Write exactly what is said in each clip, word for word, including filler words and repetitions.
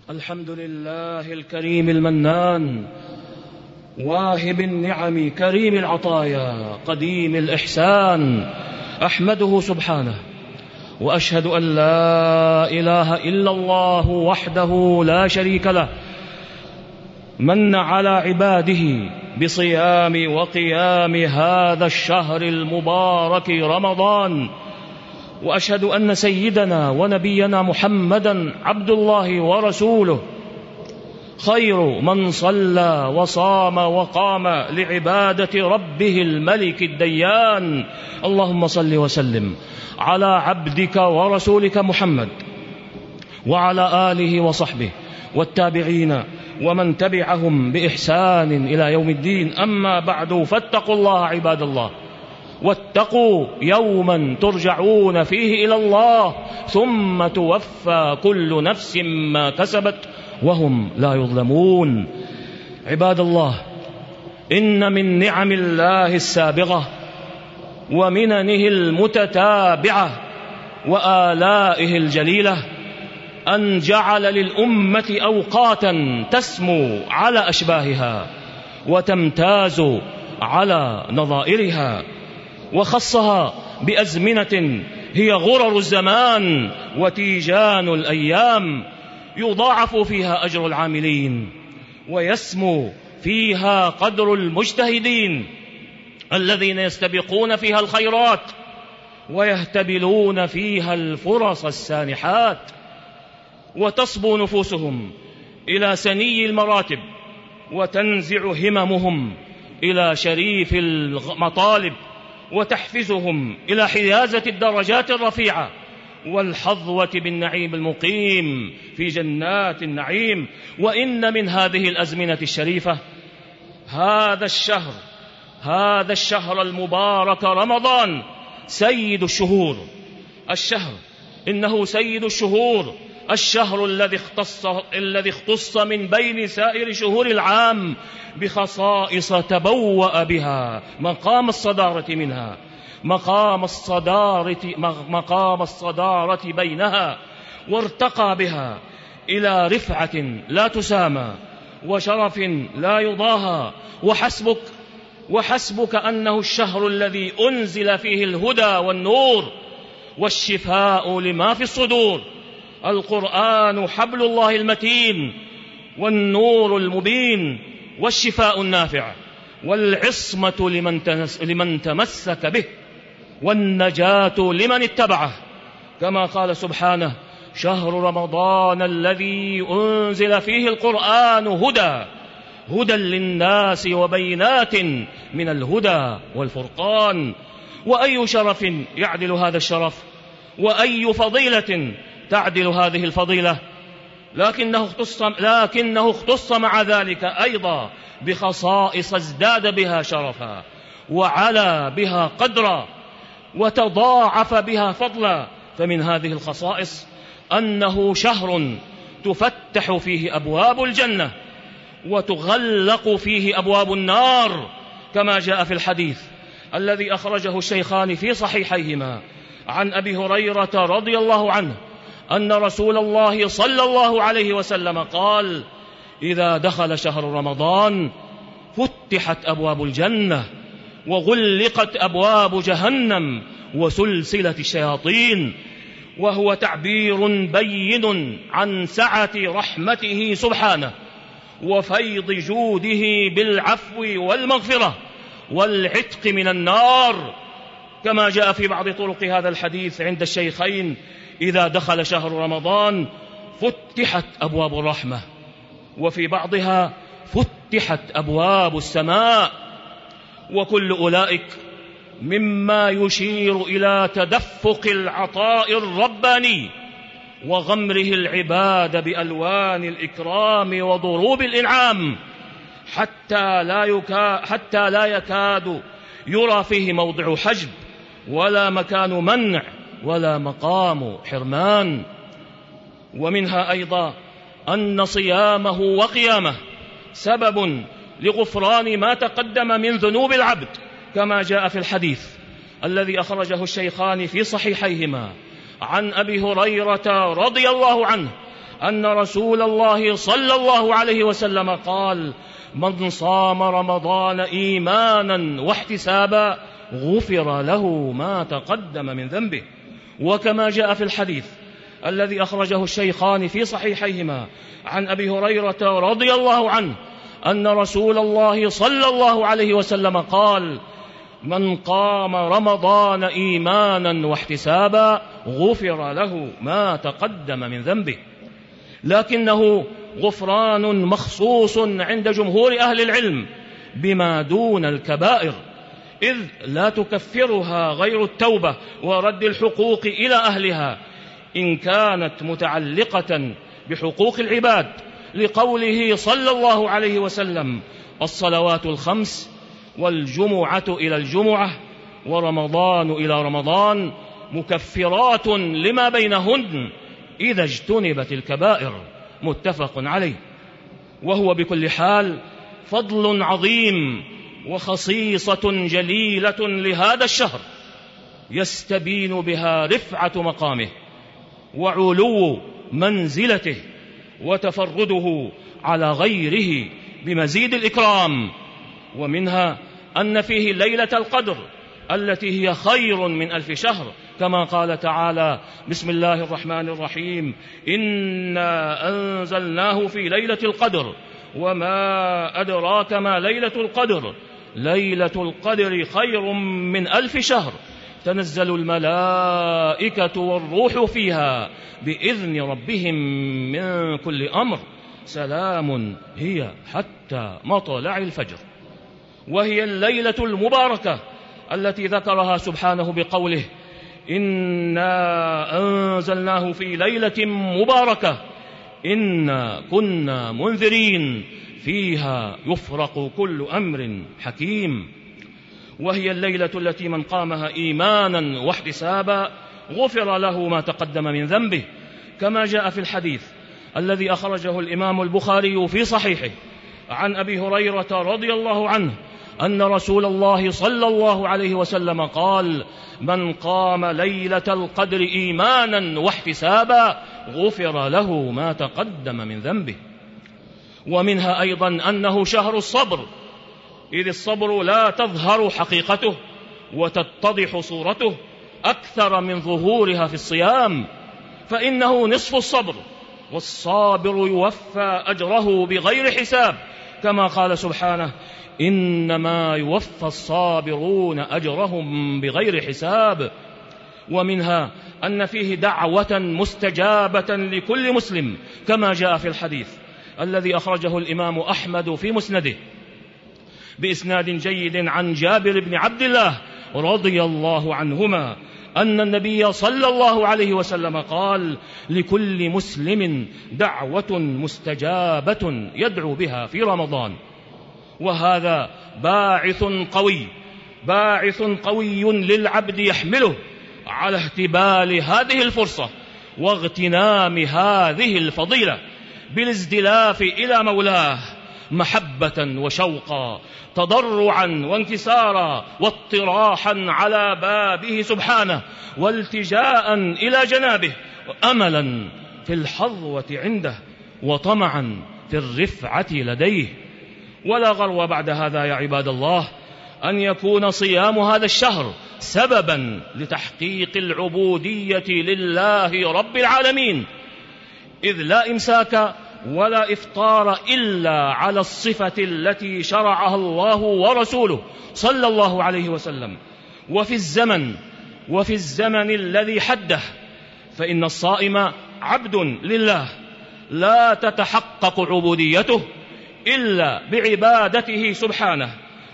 الحمد لله الكريم المنان، واهب النعم كريم العطايا قديم الإحسان، أحمده سبحانه وأشهد أن لا إله إلا الله وحده لا شريك له، من على عباده بصيام وقيام هذا الشهر المبارك رمضان. وأشهد أن سيدنا ونبينا محمدا عبد الله ورسوله، خير من صلى وصام وقام لعبادة ربه الملك الديان. اللهم صل وسلم على عبدك ورسولك محمد وعلى آله وصحبه والتابعين ومن تبعهم بإحسان إلى يوم الدين. أما بعد، فاتقوا الله عباد الله، واتقوا يوما ترجعون فيه إلى الله ثم توفى كل نفس ما كسبت وهم لا يظلمون. عباد الله، إن من نعم الله السابغة ومننه المتتابعة وآلائه الجليلة أن جعل للأمة أوقاتا تسمو على أشباهها وتمتاز على نظائرها، وخصها بأزمنة هي غرر الزمان وتيجان الأيام، يضاعف فيها أجر العاملين ويسمو فيها قدر المجتهدين الذين يستبقون فيها الخيرات ويهتبلون فيها الفرص السانحات، وتصبو نفوسهم إلى سني المراتب وتنزع هممهم إلى شريف المطالب وتحفزهم إلى حيازة الدرجات الرفيعة والحظوة بالنعيم المقيم في جنات النعيم. وإن من هذه الأزمنة الشريفة هذا الشهر هذا الشهر المبارك رمضان، سيد الشهور. الشهر إنه سيد الشهور، الشهر الذي اختص الذي اختص من بين سائر شهور العام بخصائص تبوأ بها مقام الصدارة منها مقام الصدارة مقام الصدارة بينها، وارتقى بها إلى رفعة لا تسامى وشرف لا يضاهى. وحسبك وحسبك أنه الشهر الذي أنزل فيه الهدى والنور والشفاء لما في الصدور. القرآن حبل الله المتين والنور المبين والشفاء النافع والعصمة لمن, لمن تمسك به والنجاة لمن اتبعه، كما قال سبحانه: شهر رمضان الذي أنزل فيه القرآن هدى هدى للناس وبينات من الهدى والفرقان. وأي شرف يعدل هذا الشرف، وأي فضيلة تعدل هذه الفضيلة، لكنه اختص, لكنه اختص مع ذلك أيضا بخصائص ازداد بها شرفا وعلى بها قدرا وتضاعف بها فضلا. فمن هذه الخصائص أنه شهر تفتح فيه أبواب الجنة وتغلق فيه أبواب النار، كما جاء في الحديث الذي أخرجه الشيخان في صحيحيهما عن أبي هريرة رضي الله عنه أن رسول الله صلى الله عليه وسلم قال: إذا دخل شهر رمضان فتحت أبواب الجنة وغلقت أبواب جهنم وسلسلة الشياطين. وهو تعبير بين عن سعة رحمته سبحانه وفيض جوده بالعفو والمغفرة والعتق من النار، كما جاء في بعض طرق هذا الحديث عند الشيخين: إذا دخل شهر رمضان فتحت أبواب الرحمة، وفي بعضها فتحت أبواب السماء. وكل أولئك مما يشير إلى تدفق العطاء الرباني وغمره العباد بألوان الإكرام وضروب الإنعام، حتى لا, يكا حتى لا يكاد يرى فيه موضع حجب ولا مكان منع ولا مقام حرمان. ومنها أيضا أن صيامه وقيامه سبب لغفران ما تقدم من ذنوب العبد، كما جاء في الحديث الذي أخرجه الشيخان في صحيحيهما عن أبي هريرة رضي الله عنه أن رسول الله صلى الله عليه وسلم قال: من صام رمضان إيمانا واحتسابا غفر له ما تقدم من ذنبه. وكما جاء في الحديث الذي أخرجه الشيخان في صحيحيهما عن أبي هريرة رضي الله عنه أن رسول الله صلى الله عليه وسلم قال: من قام رمضان إيمانا واحتسابا غفر له ما تقدم من ذنبه. لكنه غفران مخصوص عند جمهور أهل العلم بما دون الكبائر، إذ لا تكفرها غير التوبة ورد الحقوق إلى أهلها إن كانت متعلقة بحقوق العباد، لقوله صلى الله عليه وسلم: الصلوات الخمس والجمعة إلى الجمعة ورمضان إلى رمضان مكفرات لما بينهن إذا اجتنبت الكبائر. متفق عليه. وهو بكل حال فضل عظيم وخصيصة جليلة لهذا الشهر يستبين بها رفعة مقامه وعلو منزلته وتفرده على غيره بمزيد الإكرام. ومنها أن فيه ليلة القدر التي هي خير من ألف شهر، كما قال تعالى: بسم الله الرحمن الرحيم: إنا أنزلناه في ليلة القدر وما أدراك ما ليلة القدر ليلة القدر خير من ألف شهر تنزل الملائكة والروح فيها بإذن ربهم من كل أمر سلام هي حتى مطلع الفجر. وهي الليلة المباركة التي ذكرها سبحانه بقوله: إنا أنزلناه في ليلة مباركة إنا كنا منذرين فيها يفرق كل أمر حكيم. وهي الليلة التي من قامها إيمانا واحتسابا غفر له ما تقدم من ذنبه، كما جاء في الحديث الذي أخرجه الإمام البخاري في صحيحه عن أبي هريرة رضي الله عنه أن رسول الله صلى الله عليه وسلم قال: من قام ليلة القدر إيمانا واحتسابا غفر له ما تقدم من ذنبه. ومنها أيضا أنه شهر الصبر، إذ الصبر لا تظهر حقيقته وتتضح صورته أكثر من ظهورها في الصيام، فإنه نصف الصبر، والصابر يوفى أجره بغير حساب، كما قال سبحانه: إنما يوفى الصابرون أجرهم بغير حساب. ومنها أن فيه دعوة مستجابة لكل مسلم، كما جاء في الحديث الذي أخرجه الإمام أحمد في مسنده بإسناد جيد عن جابر بن عبد الله رضي الله عنهما أن النبي صلى الله عليه وسلم قال: لكل مسلم دعوة مستجابة يدعو بها في رمضان. وهذا باعث قوي باعث قوي للعبد يحمله على اهتبال هذه الفرصة واغتنام هذه الفضيلة بالازدلاف إلى مولاه محبة وشوقا، تضرعا وانكسارا واطراحا على بابه سبحانه، والتجاء إلى جنابه، أملا في الحظوة عنده وطمعا في الرفعة لديه. ولا غرو بعد هذا يا عباد الله أن يكون صيام هذا الشهر سببا لتحقيق العبودية لله رب العالمين، إذ لا إمساك ولا إفطار إلا على الصفة التي شرعها الله ورسوله صلى الله عليه وسلم، وفي الزمن وفي الزمن الذي حده، فإن الصائم عبد لله لا تتحقق عبوديته إلا بعبادته سبحانه.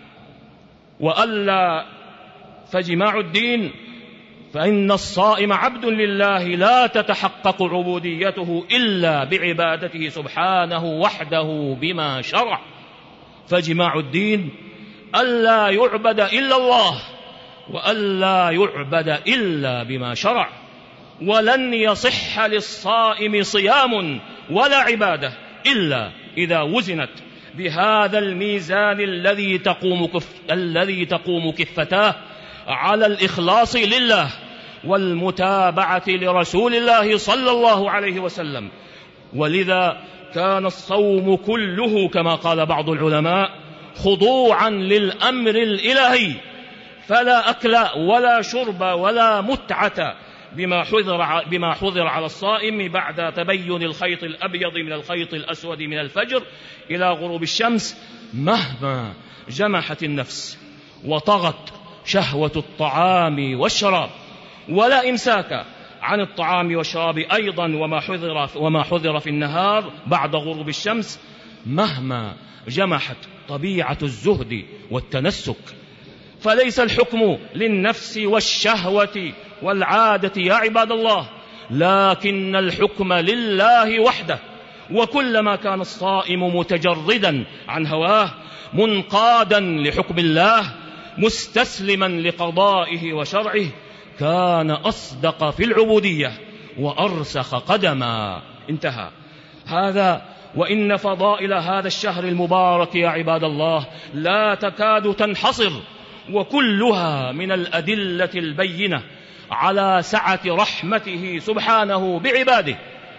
وألا فجماع الدين فإن الصائم عبد لله لا تتحقق عبوديته إلا بعبادته سبحانه وحده بما شرع. فجماع الدين ألا يعبد إلا الله وألا يعبد إلا بما شرع. ولن يصح للصائم صيام ولا عبادة إلا إذا وزنت بهذا الميزان الذي تقوم كف الذي تقوم كفتاه على الإخلاص لله والمتابعة لرسول الله صلى الله عليه وسلم ولذا كان الصوم كله كما قال بعض العلماء خضوعا للأمر الإلهي، فلا أكل ولا شرب ولا متعة بما حضر, بما حضر على الصائم بعد تبين الخيط الأبيض من الخيط الأسود من الفجر إلى غروب الشمس، مهما جمحت النفس وطغت شهوة الطعام والشراب. ولا إمساك عن الطعام والشراب أيضا وما حضر, وما حضر في النهار بعد غروب الشمس، مهما جمحت طبيعة الزهد والتنسك. فليس الحكم للنفس والشهوة والعادة يا عباد الله، لكن الحكم لله وحده. وكلما كان الصائم متجردا عن هواه منقادا لحكم الله مستسلما لقضائه وشرعه كان أصدق في العبودية وأرسخ قدما. انتهى. هذا وإن فضائل هذا الشهر المبارك يا عباد الله لا تكاد تنحصر، وكلها من الأدلة البينة على سعة رحمته سبحانه بعباده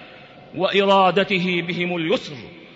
وإرادته بهم اليسر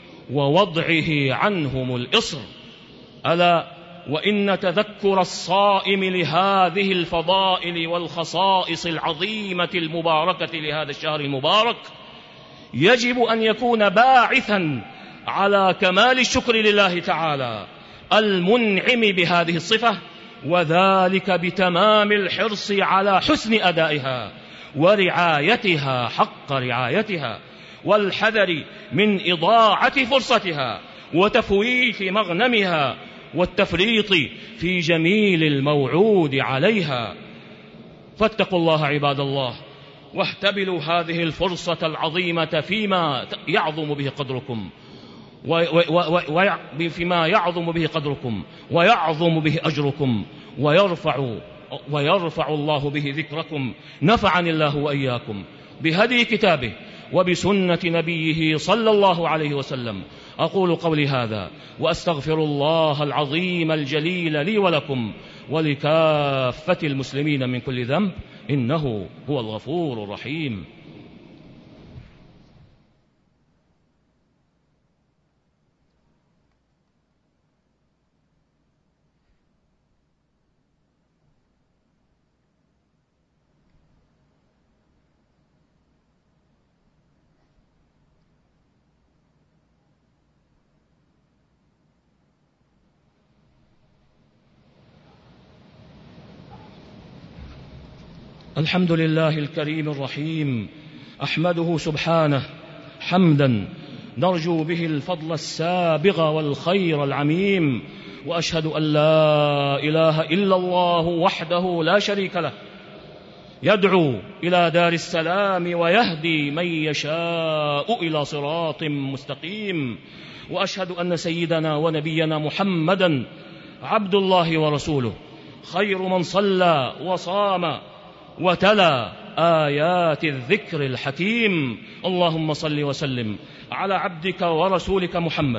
ووضعه عنهم الإصر. ألا وإن تذكر الصائم لهذه الفضائل والخصائص العظيمة المباركة لهذا الشهر المبارك يجب أن يكون باعثا على كمال الشكر لله تعالى المنعم بهذه الصفة، وذلك بتمام الحرص على حسن أدائها ورعايتها حق رعايتها، والحذر من إضاعة فرصتها وتفويت مغنمها والتفريط في جميل الموعود عليها. فاتقوا الله عباد الله واحتبلوا هذه الفرصة العظيمة فيما يعظم به قدركم وفيما يعظم به قدركم ويعظم به أجركم ويرفع, ويرفع الله به ذكركم. نفعني الله وإياكم بهدي كتابه وبسنة نبيه صلى الله عليه وسلم. أقول قولي هذا وأستغفر الله العظيم الجليل لي ولكم ولكافة المسلمين من كل ذنب، إنه هو الغفور الرحيم. الحمد لله الكريم الرحيم، أحمده سبحانه حمدا نرجو به الفضل السابغ والخير العميم، وأشهد أن لا إله إلا الله وحده لا شريك له يدعو إلى دار السلام ويهدي من يشاء إلى صراط مستقيم، وأشهد أن سيدنا ونبينا محمدا عبد الله ورسوله خير من صلى وصام وتلا آيات الذكر الحكيم. اللهم صل وسلم على عبدك ورسولك محمد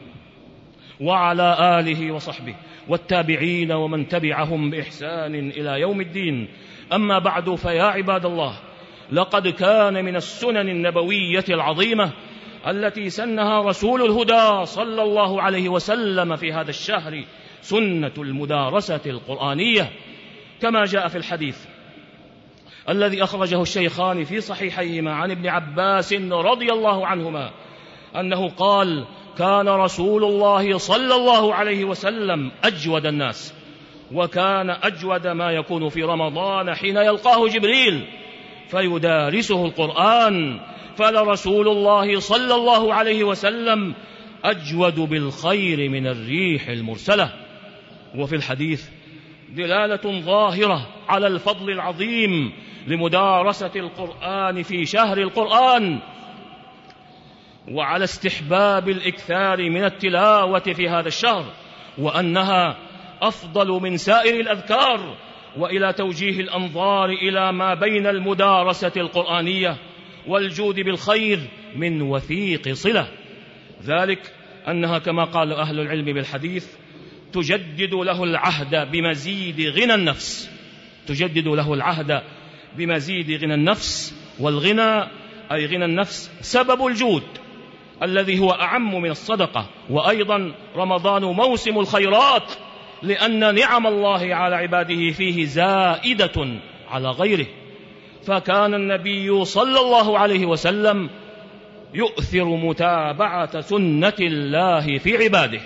وعلى آله وصحبه والتابعين ومن تبعهم بإحسان إلى يوم الدين. أما بعد، فيا عباد الله، لقد كان من السنن النبوية العظيمة التي سنها رسول الهدى صلى الله عليه وسلم في هذا الشهر سنة المدارسة القرآنية، كما جاء في الحديث الذي أخرجه الشيخان في صحيحيهما عن ابن عباس رضي الله عنهما أنه قال: كان رسول الله صلى الله عليه وسلم أجود الناس، وكان أجود ما يكون في رمضان حين يلقاه جبريل فيدارسه القرآن، فلرسول الله صلى الله عليه وسلم أجود بالخير من الريح المرسلة. وفي الحديث دلالة ظاهرة على الفضل العظيم لمدارسة القرآن في شهر القرآن، وعلى استحباب الإكثار من التلاوة في هذا الشهر، وأنها أفضل من سائر الأذكار، وإلى توجيه الأنظار إلى ما بين المدارسة القرآنية والجود بالخير من وثيق صلة، ذلك أنها كما قال أهل العلم بالحديث تجدد له العهد بمزيد غنى النفس، تجدد له العهد بمزيد غنى النفس. والغنى أي غنى النفس سبب الجود الذي هو أعم من الصدقة. وأيضا رمضان موسم الخيرات، لأن نعم الله على عباده فيه زائدة على غيره. فكان النبي صلى الله عليه وسلم يؤثر متابعة سنة الله في عباده،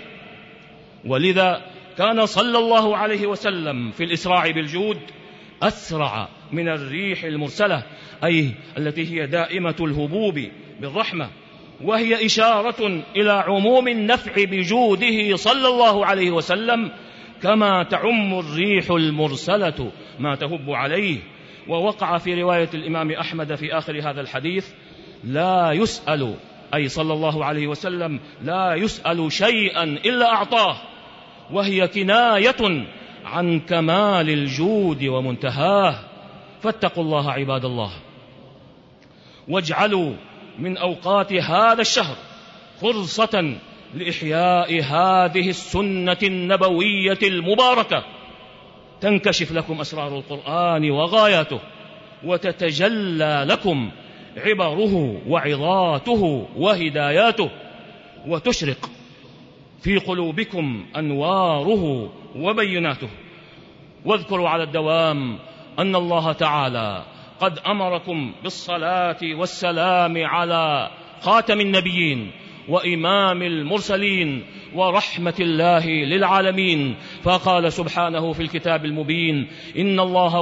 ولذا كان صلى الله عليه وسلم في الإسراع بالجود أسرع من الريح المرسلة، أي التي هي دائمة الهبوب بالرحمة، وهي إشارة إلى عموم النفع بجوده صلى الله عليه وسلم، كما تعم الريح المرسلة ما تهب عليه. ووقع في رواية الإمام أحمد في آخر هذا الحديث: لا يسأل، أي صلى الله عليه وسلم لا يسأل شيئا إلا أعطاه، وهي كناية عن كمال الجود ومنتهاه. فاتقوا الله عباد الله، واجعلوا من أوقات هذا الشهر فرصة لإحياء هذه السنة النبوية المباركة، تنكشف لكم أسرار القرآن وغاياته، وتتجلى لكم عبره وعظاته وهداياته، وتشرق في قلوبكم أنواره وبيناته. واذكروا على الدوام أن الله تعالى قد أمركم بالصلاة والسلام على خاتم النبيين وإمام المرسلين ورحمة الله للعالمين، فقال سبحانه في الكتاب المبين: إن الله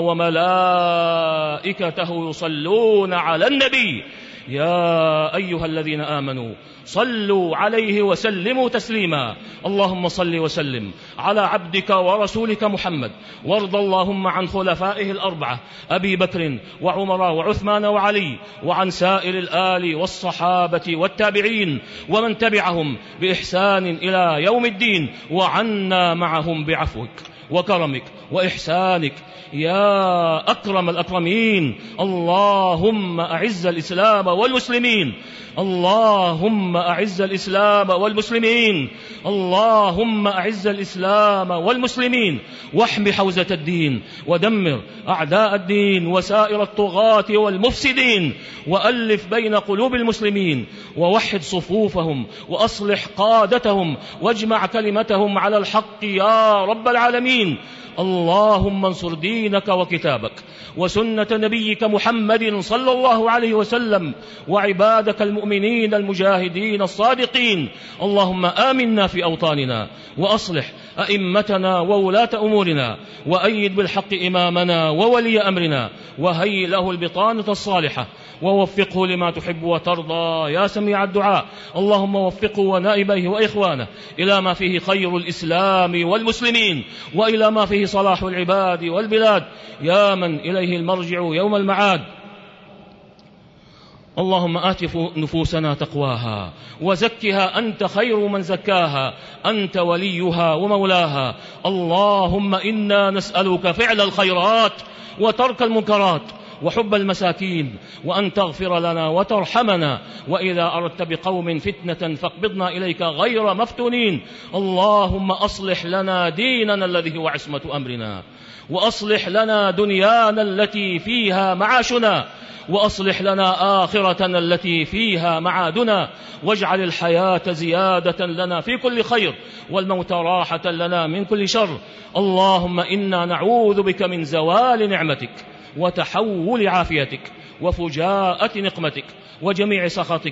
وملائكته يصلون على النبي يا أيها الذين آمنوا صلوا عليه وسلموا تسليما. اللهم صل وسلم على عبدك ورسولك محمد، وارض اللهم عن خلفائه الأربعة أبي بكر وعمر وعثمان وعلي، وعن سائر الآل والصحابة والتابعين ومن تبعهم بإحسان إلى يوم الدين، وعنا معهم بعفوك وكرمك وإحسانك يا أكرم الأكرمين. اللهم أعز الإسلام والمسلمين، اللهم أعز الإسلام والمسلمين، اللهم أعز الإسلام والمسلمين، واحم حوزة الدين، ودمر أعداء الدين وسائر الطغاة والمفسدين، وألف بين قلوب المسلمين، ووحد صفوفهم، وأصلح قادتهم، واجمع كلمتهم على الحق يا رب العالمين. اللهم انصر دينك وكتابك وسنة نبيك محمد صلى الله عليه وسلم وعبادك المؤمنين المجاهدين الصادقين. اللهم آمنا في أوطاننا، وأصلح أئمتنا وولاة أمورنا، وأيد بالحق إمامنا وولي أمرنا، وهيئ له البطانة الصالحة، ووفقه لما تحب وترضى يا سميع الدعاء. اللهم وفقه ونائبيه وإخوانه إلى ما فيه خير الإسلام والمسلمين، وإلى ما فيه صلاح العباد والبلاد، يا من إليه المرجع يوم المعاد. اللهم آت نفوسنا تقواها وزكها أنت خير من زكاها، أنت وليها ومولاها. اللهم إنا نسألك فعل الخيرات وترك المنكرات وحب المساكين، وأن تغفر لنا وترحمنا، وإذا أردت بقوم فتنة فاقبضنا إليك غير مفتونين. اللهم أصلح لنا ديننا الذي هو عصمة أمرنا، وأصلح لنا دنيانا التي فيها معاشنا، وأصلح لنا آخرتنا التي فيها معادنا، واجعل الحياة زيادة لنا في كل خير، والموت راحة لنا من كل شر. اللهم إنا نعوذ بك من زوال نعمتك وتحول عافيتك وفجاءة نقمتك وجميع سخطك.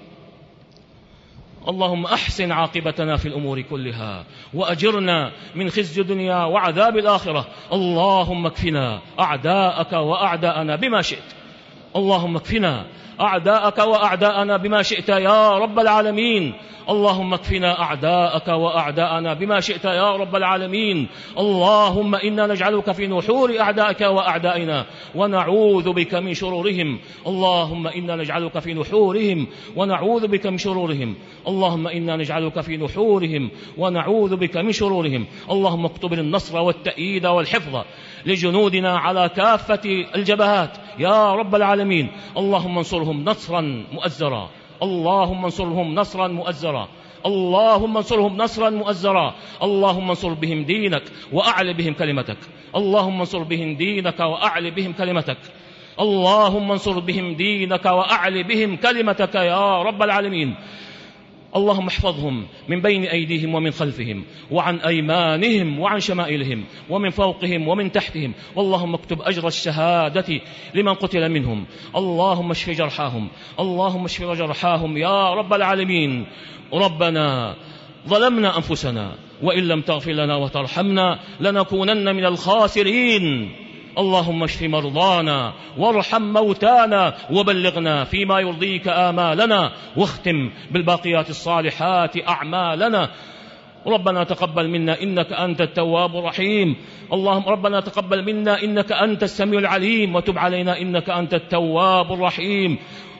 اللهم أحسن عاقبتنا في الأمور كلها، وأجرنا من خزي الدنيا وعذاب الآخرة. اللهم اكفنا أعداءك وأعداءنا بما شئت، اللهم اكفنا أعداءك وأعداءنا بما شئت يا رب العالمين. اللهم اكفنا أعداءك وأعداءنا بما شئت يا رب العالمين. اللهم إنا نجعلك في نحور أعدائك وأعدائنا ونعوذ بك من شرورهم. اللهم إنا نجعلك في نحورهم ونعوذ بك من شرورهم. اللهم إنا نجعلك في نحورهم ونعوذ بك من شرورهم. اللهم اكتب النصر والتأييد والحفظ لجنودنا على كافة الجبهات يا رب العالمين. اللهم انصرهم نصرا مؤزرا، اللهم انصرهم نصرا مؤزرا، اللهم انصرهم نصرا مؤزرا. اللهم انصر بهم دينك وأعل بهم كلمتك، اللهم انصر بهم دينك وأعل بهم كلمتك. اللهم انصر بهم دينك وأعل بهم كلمتك يا رب العالمين. اللهم احفظهم من بين أيديهم ومن خلفهم وعن أيمانهم وعن شمائلهم ومن فوقهم ومن تحتهم. واللهم اكتب أجر الشهادة لمن قتل منهم. اللهم اشف جرحاهم، اللهم اشف جرحاهم يا رب العالمين. ربنا ظلمنا أنفسنا وإن لم تغفر لنا وترحمنا لنكونن من الخاسرين. اللهم اشف مرضانا وارحم موتانا وبلغنا فيما يرضيك آمالنا واختم بالباقيات الصالحات أعمالنا. ربنا تقبل منا إنك أنت التواب الرحيم. اللهم ربنا تقبل منا إنك أنت السميع العليم وتب علينا إنك أنت التواب الرحيم.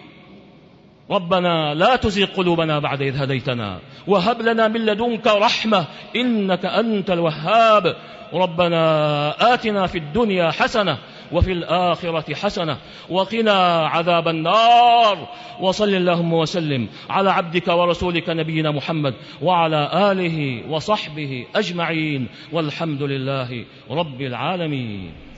ربنا لا تزغ قلوبنا بعد إذ هديتنا وهب لنا من لدنك رحمة إنك أنت الوهاب. ربنا آتنا في الدنيا حسنة وفي الآخرة حسنة وقنا عذاب النار. وصل اللهم وسلم على عبدك ورسولك نبينا محمد وعلى آله وصحبه أجمعين والحمد لله رب العالمين.